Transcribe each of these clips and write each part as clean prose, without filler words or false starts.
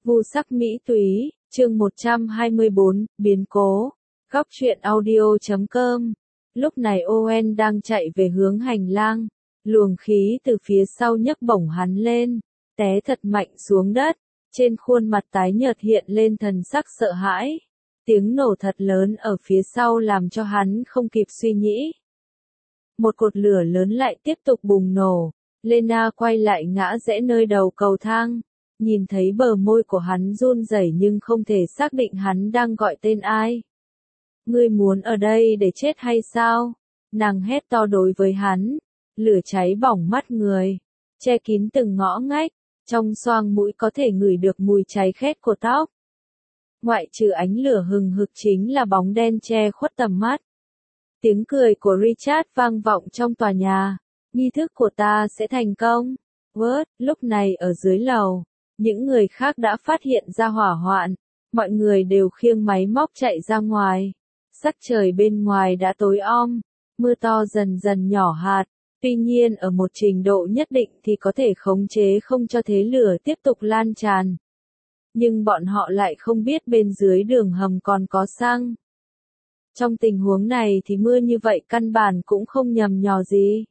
Vu sắc mỹ túy, chương 124, biến cố. Góc truyện audio.com. Lúc này Owen đang chạy về hướng hành lang, luồng khí từ phía sau nhấc bổng hắn lên, té thật mạnh xuống đất, trên khuôn mặt tái nhợt hiện lên thần sắc sợ hãi. Tiếng nổ thật lớn ở phía sau làm cho hắn không kịp suy nghĩ. Một cột lửa lớn lại tiếp tục bùng nổ, Lena quay lại ngã rẽ nơi đầu cầu thang, nhìn thấy bờ môi của hắn run rẩy nhưng không thể xác định hắn đang gọi tên ai. Ngươi muốn ở đây để chết hay sao? Nàng hét to đối với hắn, lửa cháy bỏng mắt người, che kín từng ngõ ngách, trong xoang mũi có thể ngửi được mùi cháy khét của tóc. Ngoại trừ ánh lửa hừng hực chính là bóng đen che khuất tầm mắt. Tiếng cười của Richard vang vọng trong tòa nhà, nghi thức của ta sẽ thành công. Lúc này ở dưới lầu, những người khác đã phát hiện ra hỏa hoạn, mọi người đều khiêng máy móc chạy ra ngoài. Sắc trời bên ngoài đã tối om, mưa to dần dần nhỏ hạt, tuy nhiên ở một trình độ nhất định thì có thể khống chế không cho thế lửa tiếp tục lan tràn. Nhưng bọn họ lại không biết bên dưới đường hầm còn có xăng. Trong tình huống này thì mưa như vậy căn bản cũng không nhầm nhò gì.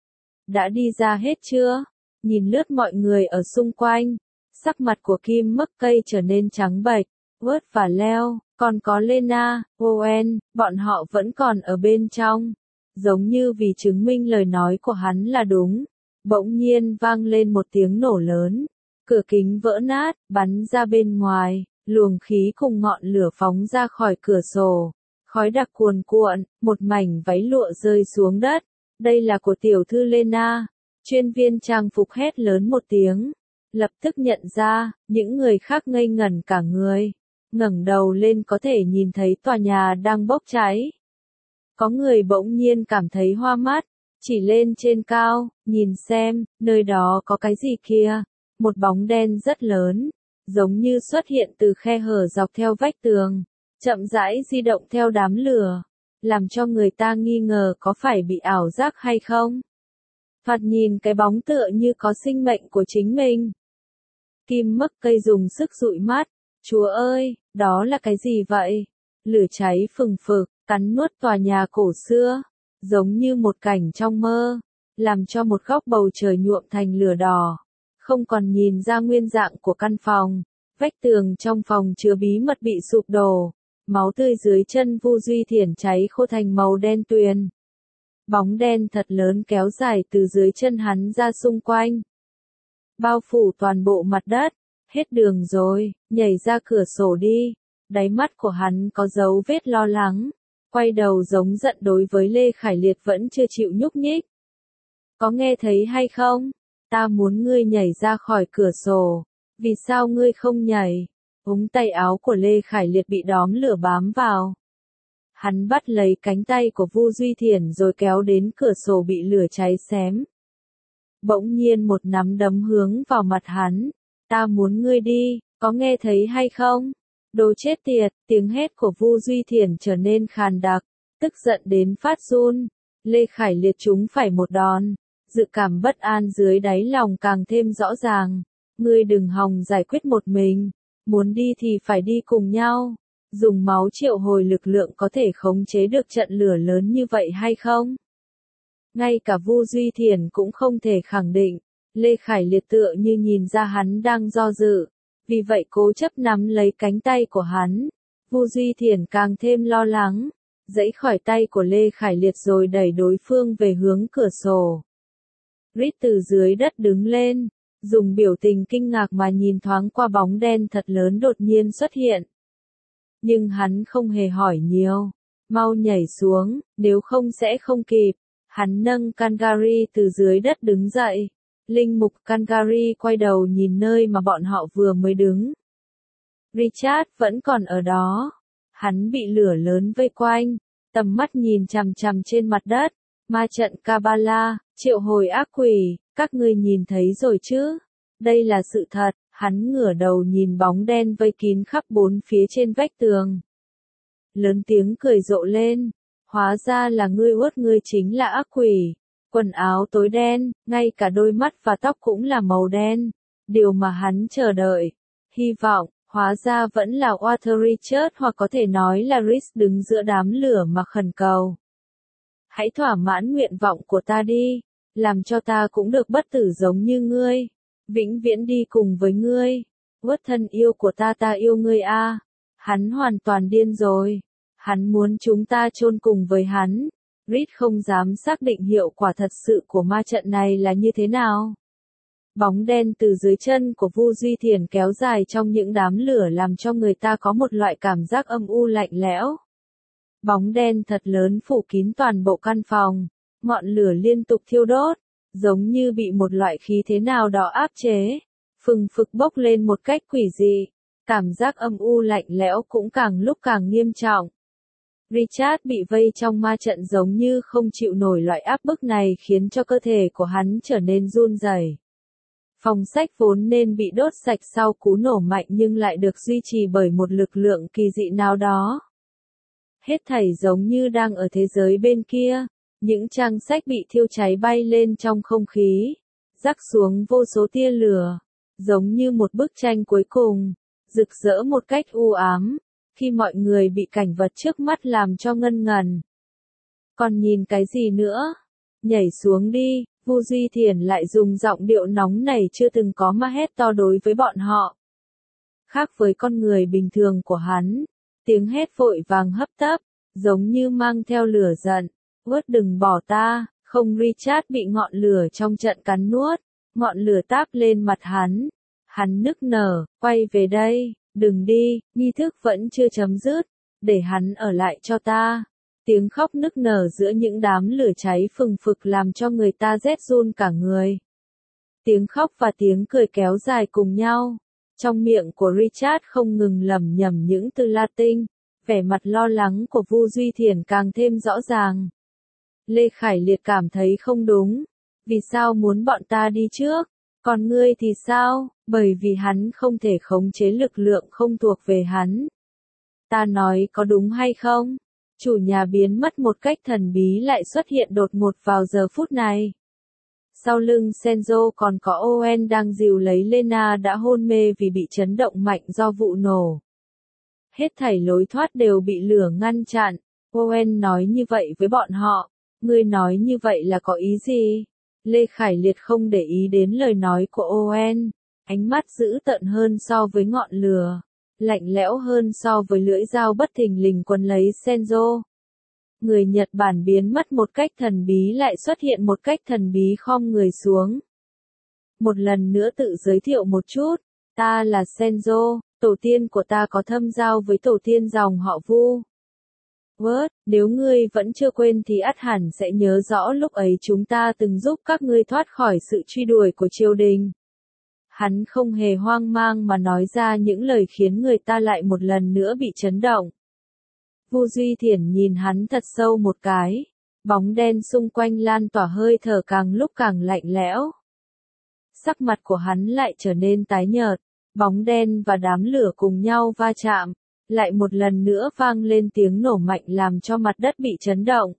Đã đi ra hết chưa? Nhìn lướt mọi người ở xung quanh, sắc mặt của Kim Mắc Cây trở nên trắng bệch, và Leo, còn có Lena, Owen, bọn họ vẫn còn ở bên trong. Giống như vì chứng minh lời nói của hắn là đúng. Bỗng nhiên vang lên một tiếng nổ lớn. Cửa kính vỡ nát, bắn ra bên ngoài, luồng khí cùng ngọn lửa phóng ra khỏi cửa sổ. Khói đặc cuồn cuộn, một mảnh váy lụa rơi xuống đất. Đây là của tiểu thư Lena. Chuyên viên trang phục hét lớn một tiếng. Lập tức nhận ra, những người khác ngây ngẩn cả người. Ngẩng đầu lên có thể nhìn thấy tòa nhà đang bốc cháy. Có người bỗng nhiên cảm thấy hoa mắt, chỉ lên trên cao, nhìn xem, nơi đó có cái gì kia. Một bóng đen rất lớn, giống như xuất hiện từ khe hở dọc theo vách tường, chậm rãi di động theo đám lửa, làm cho người ta nghi ngờ có phải bị ảo giác hay không. Thoạt nhìn cái bóng tựa như có sinh mệnh của chính mình. Kim Mắc Cây dùng sức dụi mắt, Chúa ơi, đó là cái gì vậy? Lửa cháy phừng phực, cắn nuốt tòa nhà cổ xưa, giống như một cảnh trong mơ, làm cho một góc bầu trời nhuộm thành lửa đỏ. Không còn nhìn ra nguyên dạng của căn phòng, vách tường trong phòng chứa bí mật bị sụp đổ, máu tươi dưới chân Vu Duy Thiển cháy khô thành màu đen tuyền. Bóng đen thật lớn kéo dài từ dưới chân hắn ra xung quanh, bao phủ toàn bộ mặt đất. Hết đường rồi, nhảy ra cửa sổ đi. Đáy mắt của hắn có dấu vết lo lắng, quay đầu giống giận đối với Lê Khải Liệt vẫn chưa chịu nhúc nhích. Có nghe thấy hay không? Ta muốn ngươi nhảy ra khỏi cửa sổ. Vì sao ngươi không nhảy? Ống tay áo của Lê Khải Liệt bị đóm lửa bám vào. Hắn bắt lấy cánh tay của Vu Duy Thiển rồi kéo đến cửa sổ bị lửa cháy xém. Bỗng nhiên một nắm đấm hướng vào mặt hắn. Ta muốn ngươi đi, có nghe thấy hay không? Đồ chết tiệt, tiếng hét của Vu Duy Thiển trở nên khàn đặc, tức giận đến phát run. Lê Khải Liệt trúng phải một đòn, dự cảm bất an dưới đáy lòng càng thêm rõ ràng. Ngươi đừng hòng giải quyết một mình, muốn đi thì phải đi cùng nhau. Dùng máu triệu hồi lực lượng có thể khống chế được trận lửa lớn như vậy hay không? Ngay cả Vu Duy Thiển cũng không thể khẳng định. Lê Khải Liệt tựa như nhìn ra hắn đang do dự, vì vậy cố chấp nắm lấy cánh tay của hắn. Vu Duy Thiển càng thêm lo lắng, giãy khỏi tay của Lê Khải Liệt rồi đẩy đối phương về hướng cửa sổ. Rít từ dưới đất đứng lên, dùng biểu tình kinh ngạc mà nhìn thoáng qua bóng đen thật lớn đột nhiên xuất hiện. Nhưng hắn không hề hỏi nhiều, mau nhảy xuống, nếu không sẽ không kịp. Hắn nâng Kangari từ dưới đất đứng dậy. Linh mục Kangari quay đầu nhìn nơi mà bọn họ vừa mới đứng. Richard vẫn còn ở đó. Hắn bị lửa lớn vây quanh, tầm mắt nhìn chằm chằm trên mặt đất. Ma trận Kabbalah, triệu hồi ác quỷ, các ngươi nhìn thấy rồi chứ? Đây là sự thật. Hắn ngửa đầu nhìn bóng đen vây kín khắp bốn phía trên vách tường. Lớn tiếng cười rộ lên. Hóa ra là ngươi ngươi chính là ác quỷ. Quần áo tối đen, ngay cả đôi mắt và tóc cũng là màu đen. Điều mà hắn chờ đợi. Hy vọng, hóa ra vẫn là Walter Richard hoặc có thể nói là Rhys đứng giữa đám lửa mà khẩn cầu. Hãy thỏa mãn nguyện vọng của ta đi, làm cho ta cũng được bất tử giống như ngươi. Vĩnh viễn đi cùng với ngươi. Uất thân yêu của ta yêu ngươi a. Hắn hoàn toàn điên rồi. Hắn muốn chúng ta chôn cùng với hắn. Reed không dám xác định hiệu quả thật sự của ma trận này là như thế nào. Bóng đen từ dưới chân của Vu Duy Thiền kéo dài trong những đám lửa làm cho người ta có một loại cảm giác âm u lạnh lẽo. Bóng đen thật lớn phủ kín toàn bộ căn phòng. Ngọn lửa liên tục thiêu đốt, giống như bị một loại khí thế nào đó áp chế. Phừng phực bốc lên một cách quỷ dị. Cảm giác âm u lạnh lẽo cũng càng lúc càng nghiêm trọng. Richard bị vây trong ma trận giống như không chịu nổi loại áp bức này khiến cho cơ thể của hắn trở nên run rẩy. Phòng sách vốn nên bị đốt sạch sau cú nổ mạnh nhưng lại được duy trì bởi một lực lượng kỳ dị nào đó. Hết thảy giống như đang ở thế giới bên kia, những trang sách bị thiêu cháy bay lên trong không khí, rắc xuống vô số tia lửa, giống như một bức tranh cuối cùng, rực rỡ một cách u ám, khi mọi người bị cảnh vật trước mắt làm cho ngân ngần. Còn nhìn cái gì nữa? Nhảy xuống đi, Vu Duy Thiền lại dùng giọng điệu nóng này chưa từng có mà hét to đối với bọn họ. Khác với con người bình thường của hắn, tiếng hét vội vàng hấp tấp, giống như mang theo lửa giận. Uất đừng bỏ ta, không. Richard bị ngọn lửa trong trận cắn nuốt, ngọn lửa táp lên mặt hắn. Hắn nức nở, quay về đây, đừng đi, nghi thức vẫn chưa chấm dứt, để hắn ở lại cho ta. Tiếng khóc nức nở giữa những đám lửa cháy phừng phực làm cho người ta rét run cả người. Tiếng khóc và tiếng cười kéo dài cùng nhau. Trong miệng của Richard không ngừng lẩm nhẩm những từ Latin, vẻ mặt lo lắng của Vu Duy Thiền càng thêm rõ ràng. Lê Khải Liệt cảm thấy không đúng. Vì sao muốn bọn ta đi trước? Còn ngươi thì sao? Bởi vì hắn không thể khống chế lực lượng không thuộc về hắn. Ta nói có đúng hay không? Chủ nhà biến mất một cách thần bí lại xuất hiện đột ngột vào giờ phút này. Sau lưng Senzo còn có Owen đang dìu lấy Lena đã hôn mê vì bị chấn động mạnh do vụ nổ. Hết thảy lối thoát đều bị lửa ngăn chặn. Owen nói như vậy với bọn họ. Ngươi nói như vậy là có ý gì? Lê Khải Liệt không để ý đến lời nói của Owen. Ánh mắt dữ tợn hơn so với ngọn lửa. Lạnh lẽo hơn so với lưỡi dao bất thình lình quấn lấy Senzo. Người Nhật Bản biến mất một cách thần bí lại xuất hiện một cách thần bí khom người xuống. Một lần nữa tự giới thiệu một chút. Ta là Senzo, tổ tiên của ta có thâm giao với tổ tiên dòng họ Vu. Word, nếu ngươi vẫn chưa quên thì ắt hẳn sẽ nhớ rõ lúc ấy chúng ta từng giúp các ngươi thoát khỏi sự truy đuổi của triều đình. Hắn không hề hoang mang mà nói ra những lời khiến người ta lại một lần nữa bị chấn động. Vu Duy Thiển nhìn hắn thật sâu một cái. Bóng đen xung quanh lan tỏa hơi thở càng lúc càng lạnh lẽo. Sắc mặt của hắn lại trở nên tái nhợt. Bóng đen và đám lửa cùng nhau va chạm. Lại một lần nữa vang lên tiếng nổ mạnh làm cho mặt đất bị chấn động.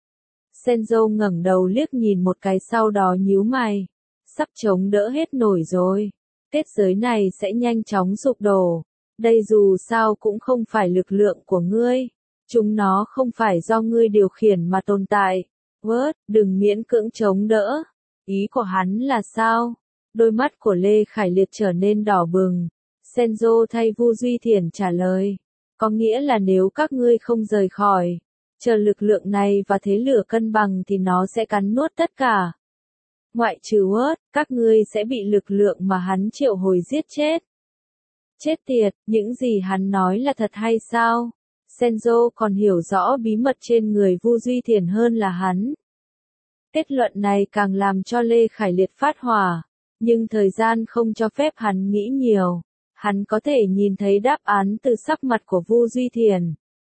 Senzo ngẩng đầu liếc nhìn một cái sau đó nhíu mày. Sắp chống đỡ hết nổi rồi. Kết giới này sẽ nhanh chóng sụp đổ. Đây dù sao cũng không phải lực lượng của ngươi. Chúng nó không phải do ngươi điều khiển mà tồn tại. Word, đừng miễn cưỡng chống đỡ. Ý của hắn là sao? Đôi mắt của Lê Khải Liệt trở nên đỏ bừng. Senzo thay Vu Duy Thiển trả lời. Có nghĩa là nếu các ngươi không rời khỏi, chờ lực lượng này và thế lửa cân bằng thì nó sẽ cắn nuốt tất cả. Ngoại trừ Word, các ngươi sẽ bị lực lượng mà hắn triệu hồi giết chết. Chết tiệt, những gì hắn nói là thật hay sao? Senzo còn hiểu rõ bí mật trên người Vu Duy Thiển hơn là hắn. Kết luận này càng làm cho Lê Khải Liệt phát hỏa, nhưng thời gian không cho phép hắn nghĩ nhiều. Hắn có thể nhìn thấy đáp án từ sắc mặt của Vu Duy Thiển.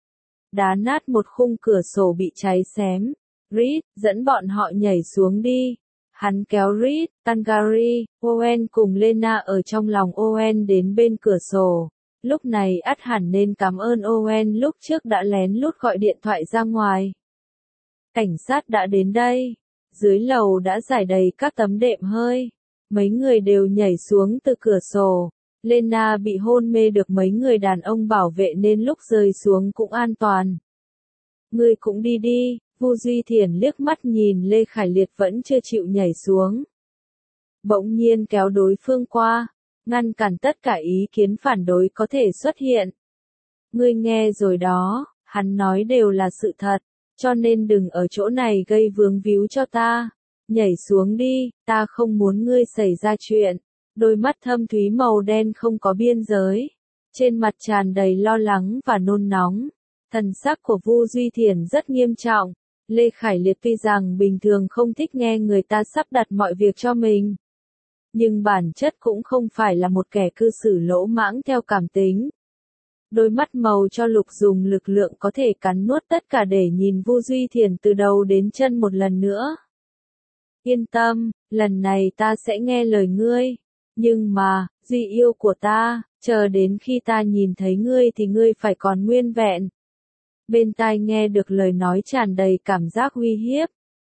Đá nát một khung cửa sổ bị cháy xém. Reed, dẫn bọn họ nhảy xuống đi. Hắn kéo Reed, Tangari, Owen cùng Lena ở trong lòng Owen đến bên cửa sổ. Lúc này ắt hẳn nên cảm ơn Owen lúc trước đã lén lút gọi điện thoại ra ngoài. Cảnh sát đã đến đây. Dưới lầu đã rải đầy các tấm đệm hơi. Mấy người đều nhảy xuống từ cửa sổ. Lena bị hôn mê được mấy người đàn ông bảo vệ nên lúc rơi xuống cũng an toàn. Ngươi cũng đi đi, Vu Duy Thiển liếc mắt nhìn Lê Khải Liệt vẫn chưa chịu nhảy xuống. Bỗng nhiên kéo đối phương qua, ngăn cản tất cả ý kiến phản đối có thể xuất hiện. Ngươi nghe rồi đó, hắn nói đều là sự thật, cho nên đừng ở chỗ này gây vướng víu cho ta. Nhảy xuống đi, ta không muốn ngươi xảy ra chuyện. Đôi mắt thâm thúy màu đen không có biên giới, trên mặt tràn đầy lo lắng và nôn nóng. Thần sắc của Vu Duy Thiển rất nghiêm trọng. Lê Khải Liệt tuy rằng bình thường không thích nghe người ta sắp đặt mọi việc cho mình, nhưng bản chất cũng không phải là một kẻ cư xử lỗ mãng theo cảm tính. Đôi mắt màu cho lục dùng lực lượng có thể cắn nuốt tất cả để nhìn Vu Duy Thiển từ đầu đến chân một lần nữa. Yên tâm, lần này ta sẽ nghe lời ngươi. Nhưng mà, Duy yêu của ta, chờ đến khi ta nhìn thấy ngươi thì ngươi phải còn nguyên vẹn. Bên tai nghe được lời nói tràn đầy cảm giác uy hiếp.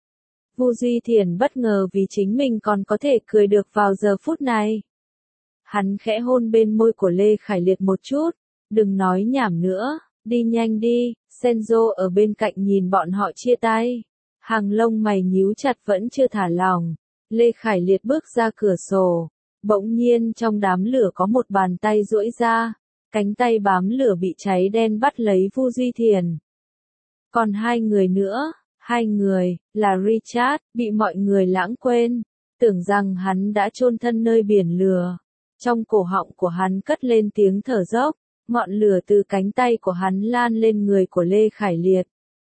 Vu Duy Thiển bất ngờ vì chính mình còn có thể cười được vào giờ phút này. Hắn khẽ hôn bên môi của Lê Khải Liệt một chút. Đừng nói nhảm nữa, đi nhanh đi. Senzo ở bên cạnh nhìn bọn họ chia tay. Hàng lông mày nhíu chặt vẫn chưa thả lỏng. Lê Khải Liệt bước ra cửa sổ. Bỗng nhiên trong đám lửa có một bàn tay duỗi ra. Cánh tay bám lửa bị cháy đen bắt lấy Vu Duy Thiển. Còn hai người nữa, hai người, là Richard, bị mọi người lãng quên. Tưởng rằng hắn đã chôn thân nơi biển lửa. Trong cổ họng của hắn cất lên tiếng thở dốc. Ngọn lửa từ cánh tay của hắn lan lên người của Lê Khải Liệt.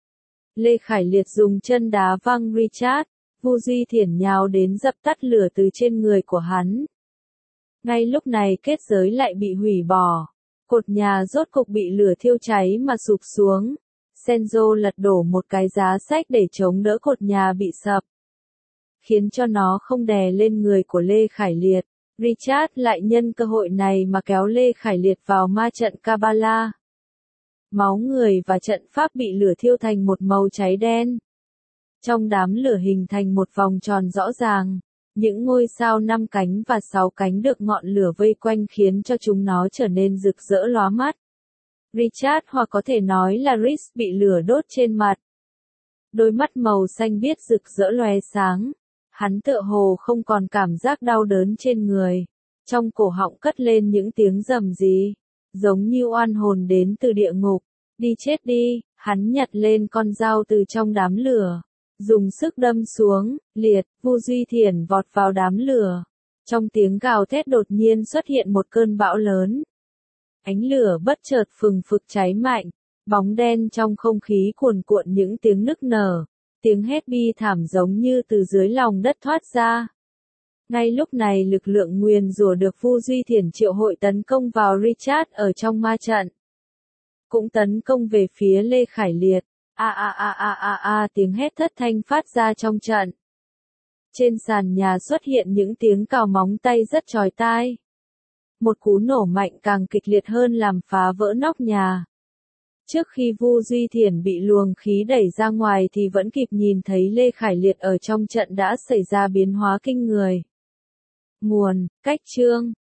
Lê Khải Liệt dùng chân đá văng Richard. Vu Duy Thiển nhào đến dập tắt lửa từ trên người của hắn. Ngay lúc này kết giới lại bị hủy bỏ. Cột nhà rốt cục bị lửa thiêu cháy mà sụp xuống. Senzo lật đổ một cái giá sách để chống đỡ cột nhà bị sập, khiến cho nó không đè lên người của Lê Khải Liệt. Richard lại nhân cơ hội này mà kéo Lê Khải Liệt vào ma trận Kabbalah. Máu người và trận pháp bị lửa thiêu thành một màu cháy đen. Trong đám lửa hình thành một vòng tròn rõ ràng. Những ngôi sao 5 cánh và 6 cánh được ngọn lửa vây quanh khiến cho chúng nó trở nên rực rỡ lóa mắt. Richard hoặc có thể nói là Rhys bị lửa đốt trên mặt. Đôi mắt màu xanh biếc rực rỡ lóe sáng. Hắn tựa hồ không còn cảm giác đau đớn trên người. Trong cổ họng cất lên những tiếng rầm rì, giống như oan hồn đến từ địa ngục. Đi chết đi, hắn nhặt lên con dao từ trong đám lửa. Dùng sức đâm xuống, liệt, Vu Duy Thiển vọt vào đám lửa. Trong tiếng gào thét đột nhiên xuất hiện một cơn bão lớn. Ánh lửa bất chợt phừng phực cháy mạnh, bóng đen trong không khí cuồn cuộn những tiếng nức nở, tiếng hét bi thảm giống như từ dưới lòng đất thoát ra. Ngay lúc này lực lượng nguyền rủa được Vu Duy Thiển triệu hội tấn công vào Richard ở trong ma trận. Cũng tấn công về phía Lê Khải Liệt. Tiếng hét thất thanh phát ra trong trận. Trên sàn nhà xuất hiện những tiếng cào móng tay rất chói tai. Một cú nổ mạnh càng kịch liệt hơn làm phá vỡ nóc nhà. Trước khi Vu Duy Thiển bị luồng khí đẩy ra ngoài thì vẫn kịp nhìn thấy Lê Khải Liệt ở trong trận đã xảy ra biến hóa kinh người. Nguồn, cách chương